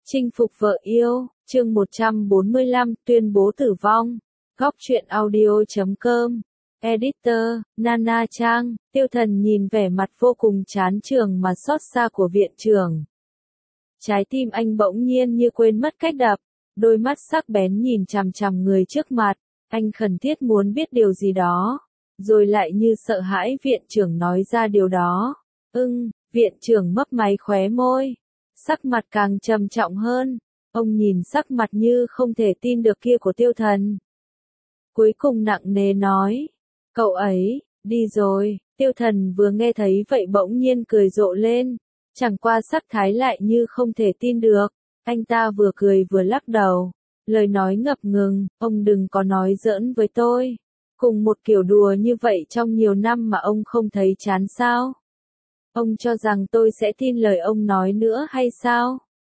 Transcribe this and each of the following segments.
Chinh phục vợ yêu, chương 145, tuyên bố tử vong. Góc truyện audio.com. Editor, Nana Trang. Tiêu Thần nhìn vẻ mặt vô cùng chán chường mà xót xa của viện trưởng. Trái tim anh bỗng nhiên như quên mất cách đập, đôi mắt sắc bén nhìn chằm chằm người trước mặt, anh khẩn thiết muốn biết điều gì đó, rồi lại như sợ hãi viện trưởng nói ra điều đó. Viện trưởng mấp máy khóe môi, sắc mặt càng trầm trọng hơn, ông nhìn sắc mặt như không thể tin được kia của Tiêu Thần. Cuối cùng nặng nề nói, cậu ấy, đi rồi. Tiêu Thần vừa nghe thấy vậy bỗng nhiên cười rộ lên, chẳng qua sắc thái lại như không thể tin được, anh ta vừa cười vừa lắc đầu, lời nói ngập ngừng, ông đừng có nói giỡn với tôi, cùng một kiểu đùa như vậy trong nhiều năm mà ông không thấy chán sao? Ông cho rằng tôi sẽ tin lời ông nói nữa hay sao?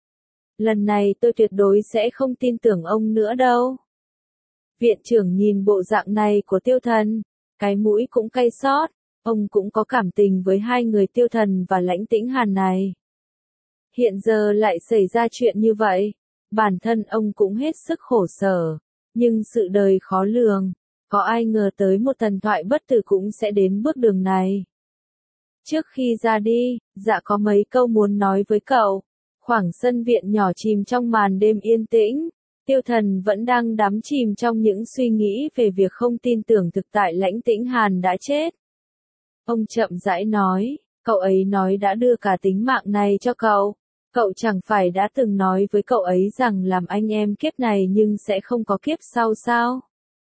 Lần này tôi tuyệt đối sẽ không tin tưởng ông nữa đâu. Viện trưởng nhìn bộ dạng này của Tiêu Thần, cái mũi cũng cay xót, ông cũng có cảm tình với hai người Tiêu Thần và Lãnh Tĩnh Hàn này. Hiện giờ lại xảy ra chuyện như vậy, bản thân ông cũng hết sức khổ sở, nhưng sự đời khó lường, có ai ngờ tới một thần thoại bất tử cũng sẽ đến bước đường này. Trước khi ra đi, dạ có mấy câu muốn nói với cậu. Khoảng sân viện nhỏ chìm trong màn đêm yên tĩnh, Tiêu Thần vẫn đang đắm chìm trong những suy nghĩ về việc không tin tưởng thực tại Lãnh Tĩnh Hàn đã chết. Ông chậm rãi nói, cậu ấy nói đã đưa cả tính mạng này cho cậu. Cậu chẳng phải đã từng nói với cậu ấy rằng làm anh em kiếp này nhưng sẽ không có kiếp sau sao?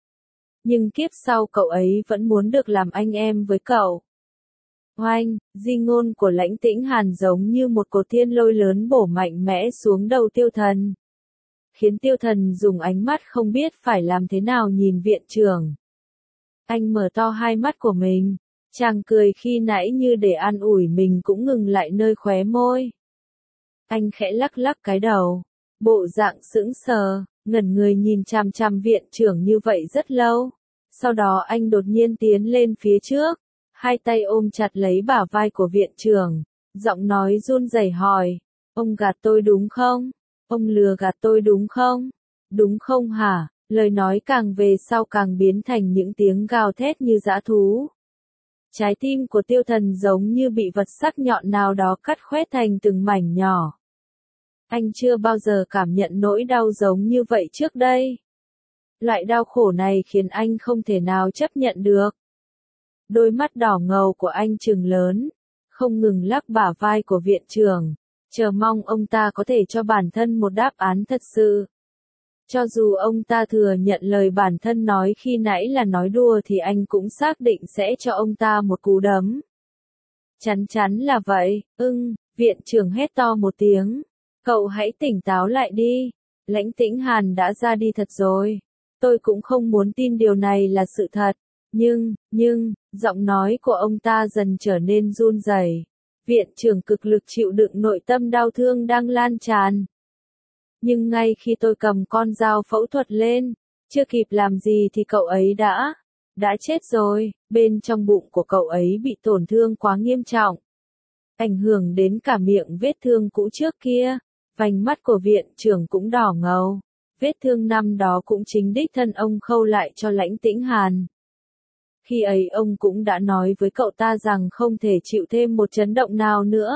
Nhưng kiếp sau cậu ấy vẫn muốn được làm anh em với cậu. Oanh, di ngôn của Lãnh Tĩnh Hàn giống như một cột thiên lôi lớn bổ mạnh mẽ xuống đầu Tiêu Thần, khiến Tiêu Thần dùng ánh mắt không biết phải làm thế nào nhìn viện trưởng. Anh mở to hai mắt của mình, chàng cười khi nãy như để an ủi mình cũng ngừng lại nơi khóe môi. Anh khẽ lắc lắc cái đầu, bộ dạng sững sờ, ngẩn người nhìn chằm chằm viện trưởng như vậy rất lâu. Sau đó anh đột nhiên tiến lên phía trước, hai tay ôm chặt lấy bả vai của viện trưởng, giọng nói run rẩy hỏi, ông gạt tôi đúng không? Ông lừa gạt tôi đúng không? Đúng không hả? Lời nói càng về sau càng biến thành những tiếng gào thét như dã thú. Trái tim của Tiêu Thần giống như bị vật sắc nhọn nào đó cắt khoét thành từng mảnh nhỏ. Anh chưa bao giờ cảm nhận nỗi đau giống như vậy trước đây. Loại đau khổ này khiến anh không thể nào chấp nhận được. Đôi mắt đỏ ngầu của anh trừng lớn, không ngừng lắc bả vai của viện trưởng, chờ mong ông ta có thể cho bản thân một đáp án thật sự. Cho dù ông ta thừa nhận lời bản thân nói khi nãy là nói đùa thì anh cũng xác định sẽ cho ông ta một cú đấm. Chắn chắn là vậy, viện trưởng hét to một tiếng. Cậu hãy tỉnh táo lại đi, Lãnh Tĩnh Hàn đã ra đi thật rồi. Tôi cũng không muốn tin điều này là sự thật. Nhưng, giọng nói của ông ta dần trở nên run rẩy. Viện trưởng cực lực chịu đựng nội tâm đau thương đang lan tràn. Nhưng ngay khi tôi cầm con dao phẫu thuật lên, chưa kịp làm gì thì cậu ấy đã chết rồi, bên trong bụng của cậu ấy bị tổn thương quá nghiêm trọng. Ảnh hưởng đến cả miệng vết thương cũ trước kia, vành mắt của viện trưởng cũng đỏ ngầu. Vết thương năm đó cũng chính đích thân ông khâu lại cho Lãnh Tĩnh Hàn. Khi ấy ông cũng đã nói với cậu ta rằng không thể chịu thêm một chấn động nào nữa.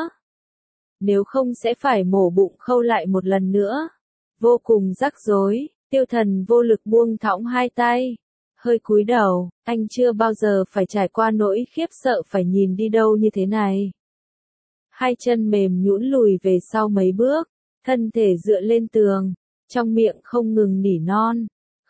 Nếu không sẽ phải mổ bụng khâu lại một lần nữa. Vô cùng rắc rối, Tiêu Thần vô lực buông thõng hai tay. Hơi cúi đầu, anh chưa bao giờ phải trải qua nỗi khiếp sợ phải nhìn đi đâu như thế này. Hai chân mềm nhũn lùi về sau mấy bước, thân thể dựa lên tường, trong miệng không ngừng nỉ non.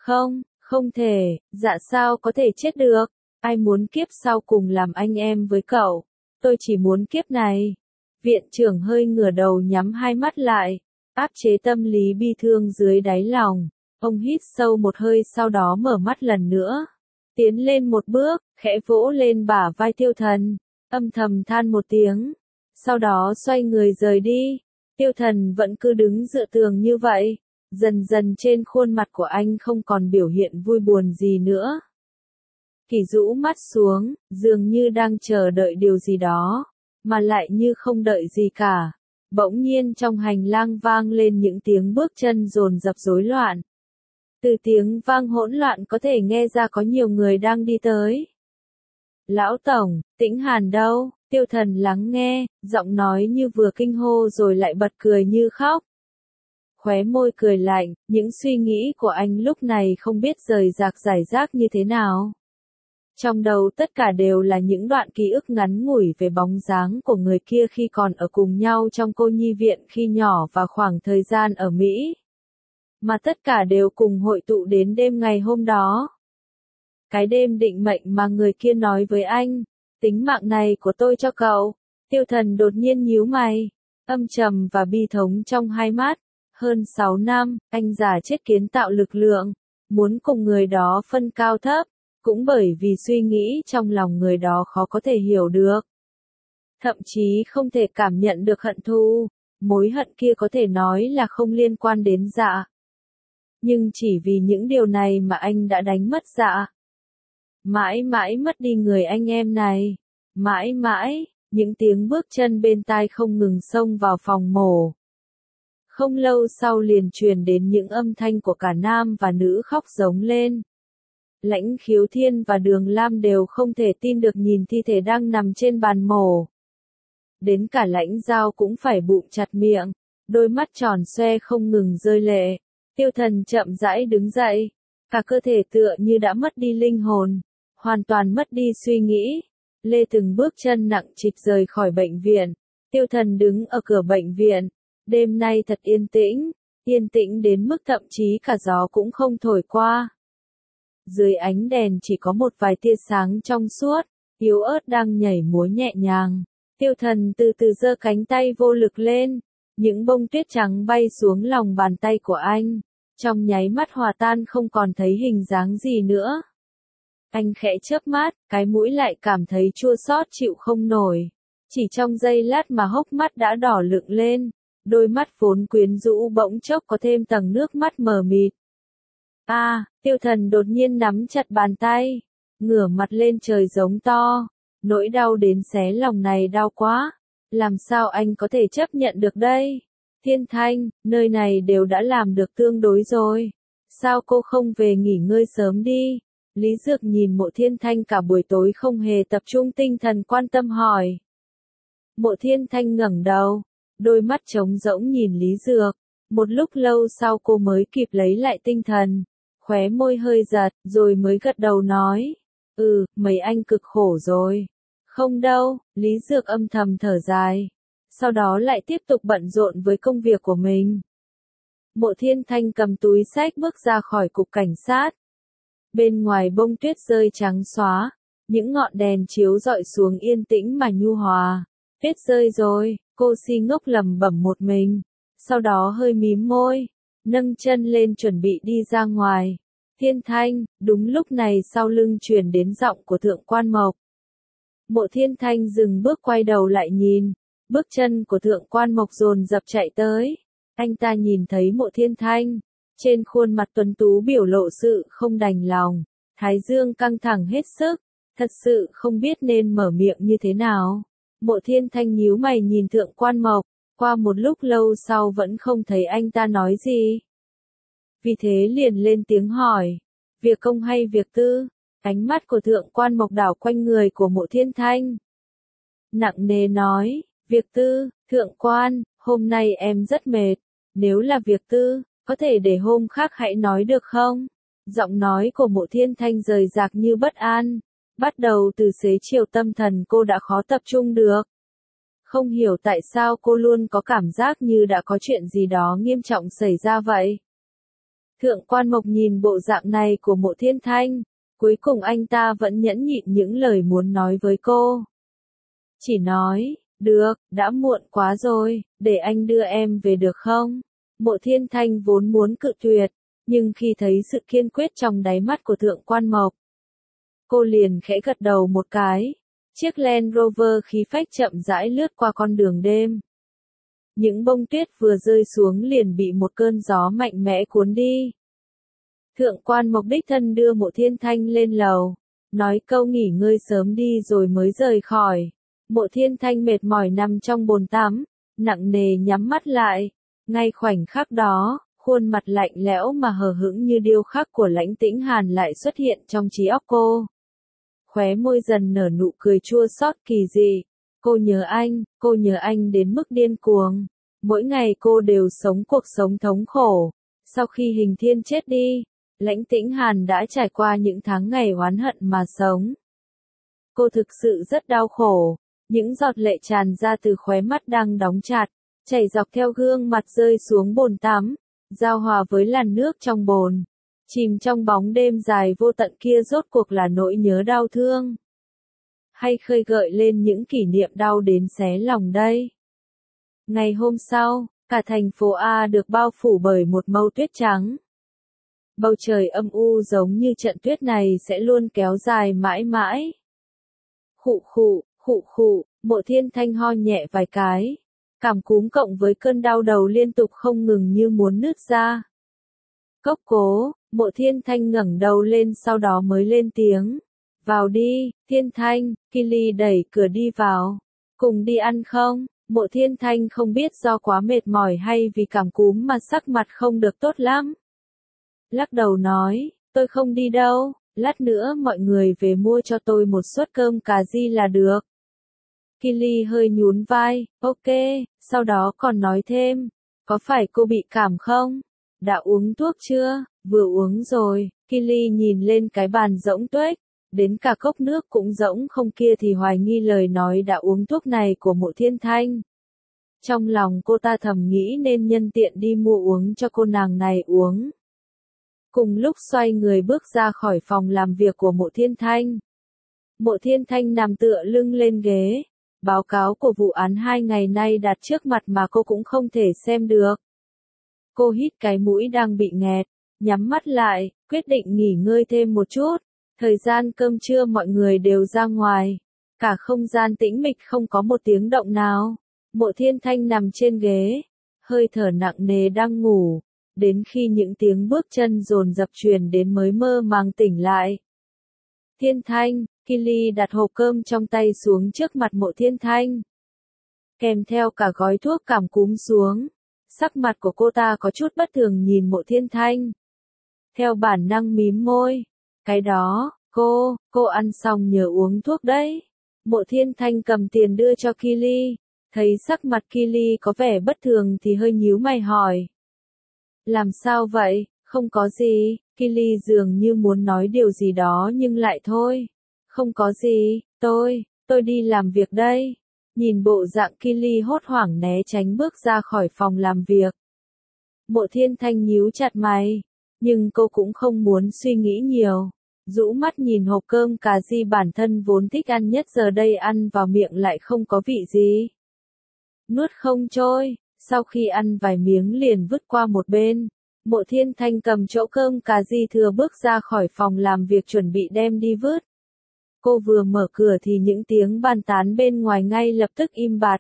Không thể, dạ sao có thể chết được. Ai muốn kiếp sau cùng làm anh em với cậu, tôi chỉ muốn kiếp này. Viện trưởng hơi ngửa đầu nhắm hai mắt lại, áp chế tâm lý bi thương dưới đáy lòng. Ông hít sâu một hơi sau đó mở mắt lần nữa. Tiến lên một bước, khẽ vỗ lên bả vai Tiêu Thần, âm thầm than một tiếng. Sau đó xoay người rời đi. Tiêu Thần vẫn cứ đứng dựa tường như vậy. Dần dần trên khuôn mặt của anh không còn biểu hiện vui buồn gì nữa. Kỳ rũ mắt xuống, dường như đang chờ đợi điều gì đó, mà lại như không đợi gì cả. Bỗng nhiên trong hành lang vang lên những tiếng bước chân dồn dập rối loạn. Từ tiếng vang hỗn loạn có thể nghe ra có nhiều người đang đi tới. Lão Tổng, Tĩnh Hàn đâu? Tiêu Thần lắng nghe, giọng nói như vừa kinh hô rồi lại bật cười như khóc. Khóe môi cười lạnh, những suy nghĩ của anh lúc này không biết rời rạc rải rác như thế nào. Trong đầu tất cả đều là những đoạn ký ức ngắn ngủi về bóng dáng của người kia khi còn ở cùng nhau trong cô nhi viện khi nhỏ và khoảng thời gian ở Mỹ. Mà tất cả đều cùng hội tụ đến đêm ngày hôm đó. Cái đêm định mệnh mà người kia nói với anh, tính mạng này của tôi cho cậu. Tiêu Thần đột nhiên nhíu mày, âm trầm và bi thống trong hai mắt. Hơn 6 năm, anh giả chết kiến tạo lực lượng, muốn cùng người đó phân cao thấp, cũng bởi vì suy nghĩ trong lòng người đó khó có thể hiểu được. Thậm chí không thể cảm nhận được hận thù, mối hận kia có thể nói là không liên quan đến Dạ. Nhưng chỉ vì những điều này mà anh đã đánh mất Dạ. Mãi mãi mất đi người anh em này. Mãi mãi, những tiếng bước chân bên tai không ngừng xông vào phòng mổ. Không lâu sau liền truyền đến những âm thanh của cả nam và nữ khóc giống lên. Lãnh Khiếu Thiên và Đường Lam đều không thể tin được nhìn thi thể đang nằm trên bàn mổ. Đến cả Lãnh Giao cũng phải bụm chặt miệng, đôi mắt tròn xoe không ngừng rơi lệ. Tiêu Thần chậm rãi đứng dậy, cả cơ thể tựa như đã mất đi linh hồn, hoàn toàn mất đi suy nghĩ. Lê từng bước chân nặng trịch rời khỏi bệnh viện. Tiêu Thần đứng ở cửa bệnh viện. Đêm nay thật yên tĩnh đến mức thậm chí cả gió cũng không thổi qua. Dưới ánh đèn chỉ có một vài tia sáng trong suốt, yếu ớt đang nhảy múa nhẹ nhàng. Tiêu Thần từ từ giơ cánh tay vô lực lên, những bông tuyết trắng bay xuống lòng bàn tay của anh, trong nháy mắt hòa tan không còn thấy hình dáng gì nữa. Anh khẽ chớp mắt, cái mũi lại cảm thấy chua xót chịu không nổi. Chỉ trong giây lát mà hốc mắt đã đỏ lựng lên, đôi mắt vốn quyến rũ bỗng chốc có thêm tầng nước mắt mờ mịt. Tiêu Thần đột nhiên nắm chặt bàn tay, ngửa mặt lên trời giống to, nỗi đau đến xé lòng này đau quá, làm sao anh có thể chấp nhận được đây? Thiên Thanh, nơi này đều đã làm được tương đối rồi, sao cô không về nghỉ ngơi sớm đi? Lý Dược nhìn Mộ Thiên Thanh cả buổi tối không hề tập trung tinh thần quan tâm hỏi. Mộ Thiên Thanh ngẩng đầu, đôi mắt trống rỗng nhìn Lý Dược, một lúc lâu sau cô mới kịp lấy lại tinh thần, khóe môi hơi giật, rồi mới gật đầu nói, mấy anh cực khổ rồi. Không đâu, Lý Dược âm thầm thở dài, sau đó lại tiếp tục bận rộn với công việc của mình. Mộ Thiên Thanh cầm túi xách bước ra khỏi cục cảnh sát. Bên ngoài bông tuyết rơi trắng xóa, những ngọn đèn chiếu rọi xuống yên tĩnh mà nhu hòa. Tuyết rơi rồi, cô si ngốc lẩm bẩm một mình, sau đó hơi mím môi, nâng chân lên chuẩn bị đi ra ngoài. Thiên Thanh, đúng lúc này sau lưng truyền đến giọng của Thượng Quan Mộc. Mộ Thiên Thanh dừng bước quay đầu lại nhìn, bước chân của Thượng Quan Mộc dồn dập chạy tới. Anh ta nhìn thấy Mộ Thiên Thanh, trên khuôn mặt tuấn tú biểu lộ sự không đành lòng, thái dương căng thẳng hết sức, thật sự không biết nên mở miệng như thế nào. Mộ Thiên Thanh nhíu mày nhìn Thượng Quan Mộc, qua một lúc lâu sau vẫn không thấy anh ta nói gì. Vì thế liền lên tiếng hỏi, việc công hay việc tư? Ánh mắt của Thượng Quan Mộc đảo quanh người của Mộ Thiên Thanh. Nặng nề nói, việc tư, Thượng Quan, hôm nay em rất mệt, nếu là việc tư, có thể để hôm khác hãy nói được không? Giọng nói của Mộ Thiên Thanh rời rạc như bất an, bắt đầu từ xế chiều tâm thần cô đã khó tập trung được. Không hiểu tại sao cô luôn có cảm giác như đã có chuyện gì đó nghiêm trọng xảy ra vậy. Thượng Quan Mộc nhìn bộ dạng này của Mộ Thiên Thanh, cuối cùng anh ta vẫn nhẫn nhịn những lời muốn nói với cô. Chỉ nói, được, đã muộn quá rồi, để anh đưa em về được không? Mộ Thiên Thanh vốn muốn cự tuyệt, nhưng khi thấy sự kiên quyết trong đáy mắt của Thượng Quan Mộc, cô liền khẽ gật đầu một cái. Chiếc Land Rover khí phách chậm rãi lướt qua con đường đêm. Những bông tuyết vừa rơi xuống liền bị một cơn gió mạnh mẽ cuốn đi. Thượng Quan Mộc đích thân đưa Mộ Thiên Thanh lên lầu, nói câu nghỉ ngơi sớm đi rồi mới rời khỏi. Mộ Thiên Thanh mệt mỏi nằm trong bồn tắm, nặng nề nhắm mắt lại. Ngay khoảnh khắc đó, khuôn mặt lạnh lẽo mà hờ hững như điêu khắc của Lãnh Tĩnh Hàn lại xuất hiện trong trí óc cô. Khóe môi dần nở nụ cười chua xót kỳ dị. Cô nhớ anh đến mức điên cuồng. Mỗi ngày cô đều sống cuộc sống thống khổ. Sau khi Hình Thiên chết đi, Lãnh Tĩnh Hàn đã trải qua những tháng ngày oán hận mà sống. Cô thực sự rất đau khổ. Những giọt lệ tràn ra từ khóe mắt đang đóng chặt, chảy dọc theo gương mặt rơi xuống bồn tắm, giao hòa với làn nước trong bồn. Chìm trong bóng đêm dài vô tận kia rốt cuộc là nỗi nhớ đau thương, hay khơi gợi lên những kỷ niệm đau đến xé lòng đây. Ngày hôm sau, cả thành phố A được bao phủ bởi một màu tuyết trắng. Bầu trời âm u giống như trận tuyết này sẽ luôn kéo dài mãi mãi. Khụ khụ, Mộ Thiên Thanh ho nhẹ vài cái. Cảm cúm cộng với cơn đau đầu liên tục không ngừng như muốn nứt ra. Cốc cố, Mộ Thiên Thanh ngẩng đầu lên sau đó mới lên tiếng. Vào đi, Thiên Thanh, Kili đẩy cửa đi vào. Cùng đi ăn không? Mộ Thiên Thanh không biết do quá mệt mỏi hay vì cảm cúm mà sắc mặt không được tốt lắm. Lắc đầu nói, tôi không đi đâu, lát nữa mọi người về mua cho tôi một suất cơm cà ri là được. Kili hơi nhún vai, ok, sau đó còn nói thêm, có phải cô bị cảm không? Đã uống thuốc chưa? Vừa uống rồi. Kili nhìn lên cái bàn rỗng tuếch, đến cả cốc nước cũng rỗng không kia thì hoài nghi lời nói đã uống thuốc này của Mộ Thiên Thanh. Trong lòng cô ta thầm nghĩ nên nhân tiện đi mua uống cho cô nàng này uống. Cùng lúc xoay người bước ra khỏi phòng làm việc của Mộ Thiên Thanh. Mộ Thiên Thanh nằm tựa lưng lên ghế. Báo cáo của vụ án 2 ngày nay đặt trước mặt mà cô cũng không thể xem được. Cô hít cái mũi đang bị nghẹt, nhắm mắt lại, quyết định nghỉ ngơi thêm một chút. Thời gian cơm trưa mọi người đều ra ngoài. Cả không gian tĩnh mịch không có một tiếng động nào. Mộ Thiên Thanh nằm trên ghế, hơi thở nặng nề đang ngủ. Đến khi những tiếng bước chân dồn dập truyền đến mới mơ màng tỉnh lại. Thiên Thanh, Kili đặt hộp cơm trong tay xuống trước mặt Mộ Thiên Thanh. Kèm theo cả gói thuốc cảm cúm xuống. Sắc mặt của cô ta có chút bất thường nhìn Mộ Thiên Thanh. Theo bản năng mím môi. Cái đó, cô ăn xong nhớ uống thuốc đấy. Mộ Thiên Thanh cầm tiền đưa cho Kili. Thấy sắc mặt Kili có vẻ bất thường thì hơi nhíu mày hỏi. Làm sao vậy? Không có gì. Kili dường như muốn nói điều gì đó nhưng lại thôi. Không có gì, tôi đi làm việc đây. Nhìn bộ dạng Kili hốt hoảng né tránh bước ra khỏi phòng làm việc. Mộ Thiên Thanh nhíu chặt mày, nhưng cô cũng không muốn suy nghĩ nhiều. Rũ mắt nhìn hộp cơm cà ri bản thân vốn thích ăn nhất giờ đây ăn vào miệng lại không có vị gì. Nuốt không trôi, sau khi ăn vài miếng liền vứt qua một bên. Mộ Thiên Thanh cầm chỗ cơm cà ri thừa bước ra khỏi phòng làm việc chuẩn bị đem đi vứt. Cô vừa mở cửa thì những tiếng bàn tán bên ngoài ngay lập tức im bặt.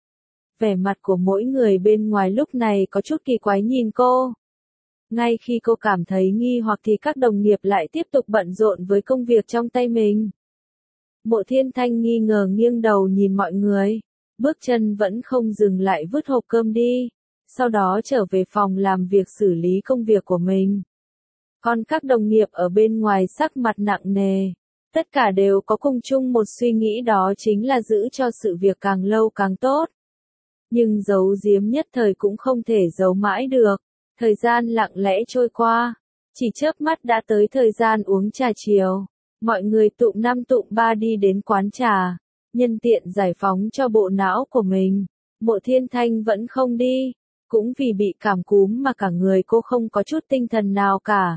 Vẻ mặt của mỗi người bên ngoài lúc này có chút kỳ quái nhìn cô. Ngay khi cô cảm thấy nghi hoặc thì các đồng nghiệp lại tiếp tục bận rộn với công việc trong tay mình. Mộ Thiên Thanh nghi ngờ nghiêng đầu nhìn mọi người. Bước chân vẫn không dừng lại vứt hộp cơm đi. Sau đó trở về phòng làm việc xử lý công việc của mình. Còn các đồng nghiệp ở bên ngoài sắc mặt nặng nề. Tất cả đều có cùng chung một suy nghĩ đó chính là giữ cho sự việc càng lâu càng tốt. Nhưng giấu giếm nhất thời cũng không thể giấu mãi được. Thời gian lặng lẽ trôi qua. Chỉ chớp mắt đã tới thời gian uống trà chiều. Mọi người tụm 5 tụm 3 đi đến quán trà. Nhân tiện giải phóng cho bộ não của mình. Mộ Thiên Thanh vẫn không đi. Cũng vì bị cảm cúm mà cả người cô không có chút tinh thần nào cả.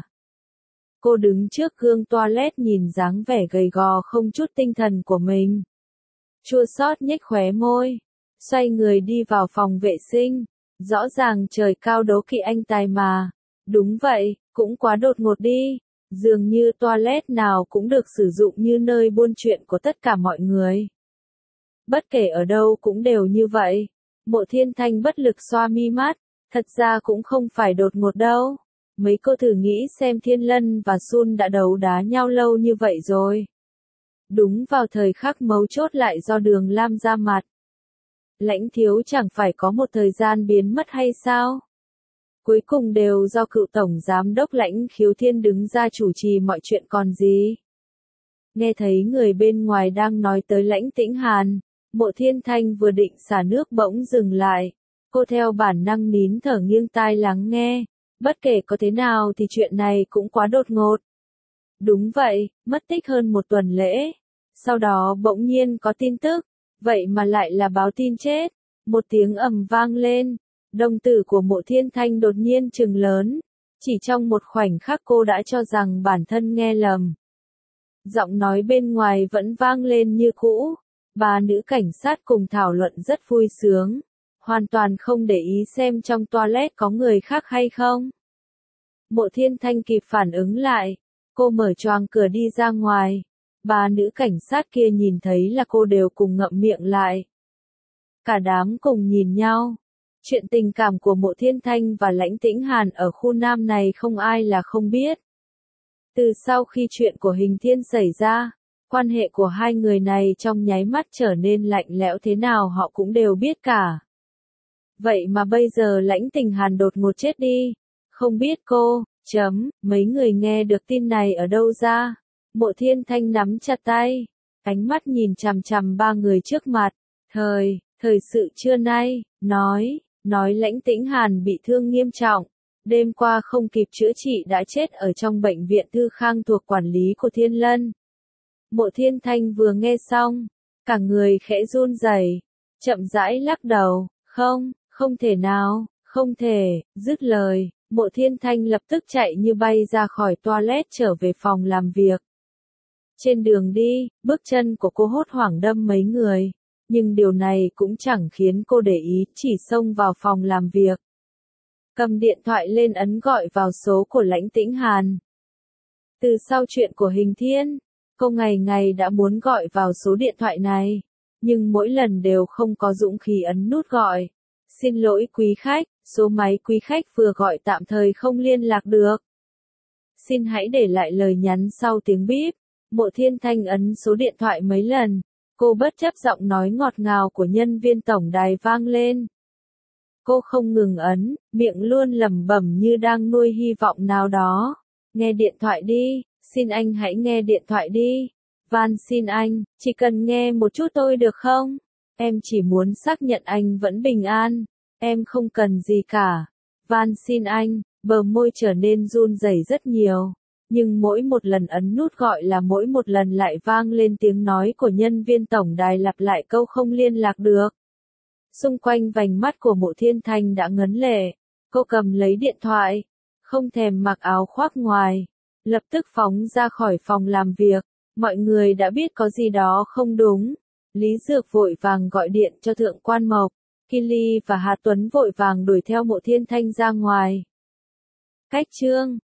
Cô đứng trước gương toilet nhìn dáng vẻ gầy gò không chút tinh thần của mình. Chua xót nhếch khóe môi. Xoay người đi vào phòng vệ sinh. Rõ ràng trời cao đố kỵ anh tài mà. Đúng vậy, cũng quá đột ngột đi. Dường như toilet nào cũng được sử dụng như nơi buôn chuyện của tất cả mọi người. Bất kể ở đâu cũng đều như vậy. Mộ Thiên Thanh bất lực xoa mi mắt. Thật ra cũng không phải đột ngột đâu. Mấy cô thử nghĩ xem Thiên Lân và Sun đã đấu đá nhau lâu như vậy rồi. Đúng vào thời khắc mấu chốt lại do Đường Lam ra mặt. Lãnh thiếu chẳng phải có một thời gian biến mất hay sao? Cuối cùng đều do cựu tổng giám đốc Lãnh Khiếu Thiên đứng ra chủ trì mọi chuyện còn gì. Nghe thấy người bên ngoài đang nói tới Lãnh Tĩnh Hàn, Mộ Thiên Thanh vừa định xả nước bỗng dừng lại. Cô theo bản năng nín thở nghiêng tai lắng nghe. Bất kể có thế nào thì chuyện này cũng quá đột ngột. Đúng vậy, mất tích hơn một tuần lễ. Sau đó bỗng nhiên có tin tức. Vậy mà lại là báo tin chết. Một tiếng ầm vang lên. Đồng tử của Mộ Thiên Thanh đột nhiên trừng lớn. Chỉ trong một khoảnh khắc cô đã cho rằng bản thân nghe lầm. Giọng nói bên ngoài vẫn vang lên như cũ. Ba nữ cảnh sát cùng thảo luận rất vui sướng. Hoàn toàn không để ý xem trong toilet có người khác hay không. Mộ Thiên Thanh kịp phản ứng lại. Cô mở choàng cửa đi ra ngoài. Ba nữ cảnh sát kia nhìn thấy là cô đều cùng ngậm miệng lại. Cả đám cùng nhìn nhau. Chuyện tình cảm của Mộ Thiên Thanh và Lãnh Tĩnh Hàn ở khu Nam này không ai là không biết. Từ sau khi chuyện của Hình Thiên xảy ra, quan hệ của hai người này trong nháy mắt trở nên lạnh lẽo thế nào họ cũng đều biết cả. Vậy mà bây giờ Lãnh Tĩnh Hàn đột ngột chết đi. Không biết cô, mấy người nghe được tin này ở đâu ra. Mộ Thiên Thanh nắm chặt tay, ánh mắt nhìn chằm chằm ba người trước mặt. Thời sự trưa nay, nói Lãnh Tĩnh Hàn bị thương nghiêm trọng. Đêm qua không kịp chữa trị đã chết ở trong bệnh viện Thư Khang thuộc quản lý của Thiên Lân. Mộ Thiên Thanh vừa nghe xong, cả người khẽ run rẩy, chậm rãi lắc đầu, không thể nào, không thể, dứt lời, Mộ Thiên Thanh lập tức chạy như bay ra khỏi toilet trở về phòng làm việc. Trên đường đi, bước chân của cô hốt hoảng đâm mấy người, nhưng điều này cũng chẳng khiến cô để ý, chỉ xông vào phòng làm việc. Cầm điện thoại lên ấn gọi vào số của Lãnh Tĩnh Hàn. Từ sau chuyện của Hình Thiên, cô ngày ngày đã muốn gọi vào số điện thoại này, nhưng mỗi lần đều không có dũng khí ấn nút gọi. Xin lỗi quý khách, số máy quý khách vừa gọi tạm thời không liên lạc được. Xin hãy để lại lời nhắn sau tiếng bíp. Mộ Thiên Thanh ấn số điện thoại mấy lần, cô bất chấp giọng nói ngọt ngào của nhân viên tổng đài vang lên. Cô không ngừng ấn, miệng luôn lẩm bẩm như đang nuôi hy vọng nào đó. Nghe điện thoại đi, xin anh hãy nghe điện thoại đi. Van xin anh, chỉ cần nghe một chút thôi được không? Em chỉ muốn xác nhận anh vẫn bình an. Em không cần gì cả. Van xin anh, bờ môi trở nên run rẩy rất nhiều. Nhưng mỗi một lần ấn nút gọi là mỗi một lần lại vang lên tiếng nói của nhân viên tổng đài lặp lại câu không liên lạc được. Xung quanh vành mắt của Mộ Thiên Thanh đã ngấn lệ. Cô cầm lấy điện thoại, không thèm mặc áo khoác ngoài, lập tức phóng ra khỏi phòng làm việc. Mọi người đã biết có gì đó không đúng. Lý Dược vội vàng gọi điện cho Thượng Quan Mộc. Kili và Hà Tuấn vội vàng đuổi theo Mộ Thiên Thanh ra ngoài. Cách chương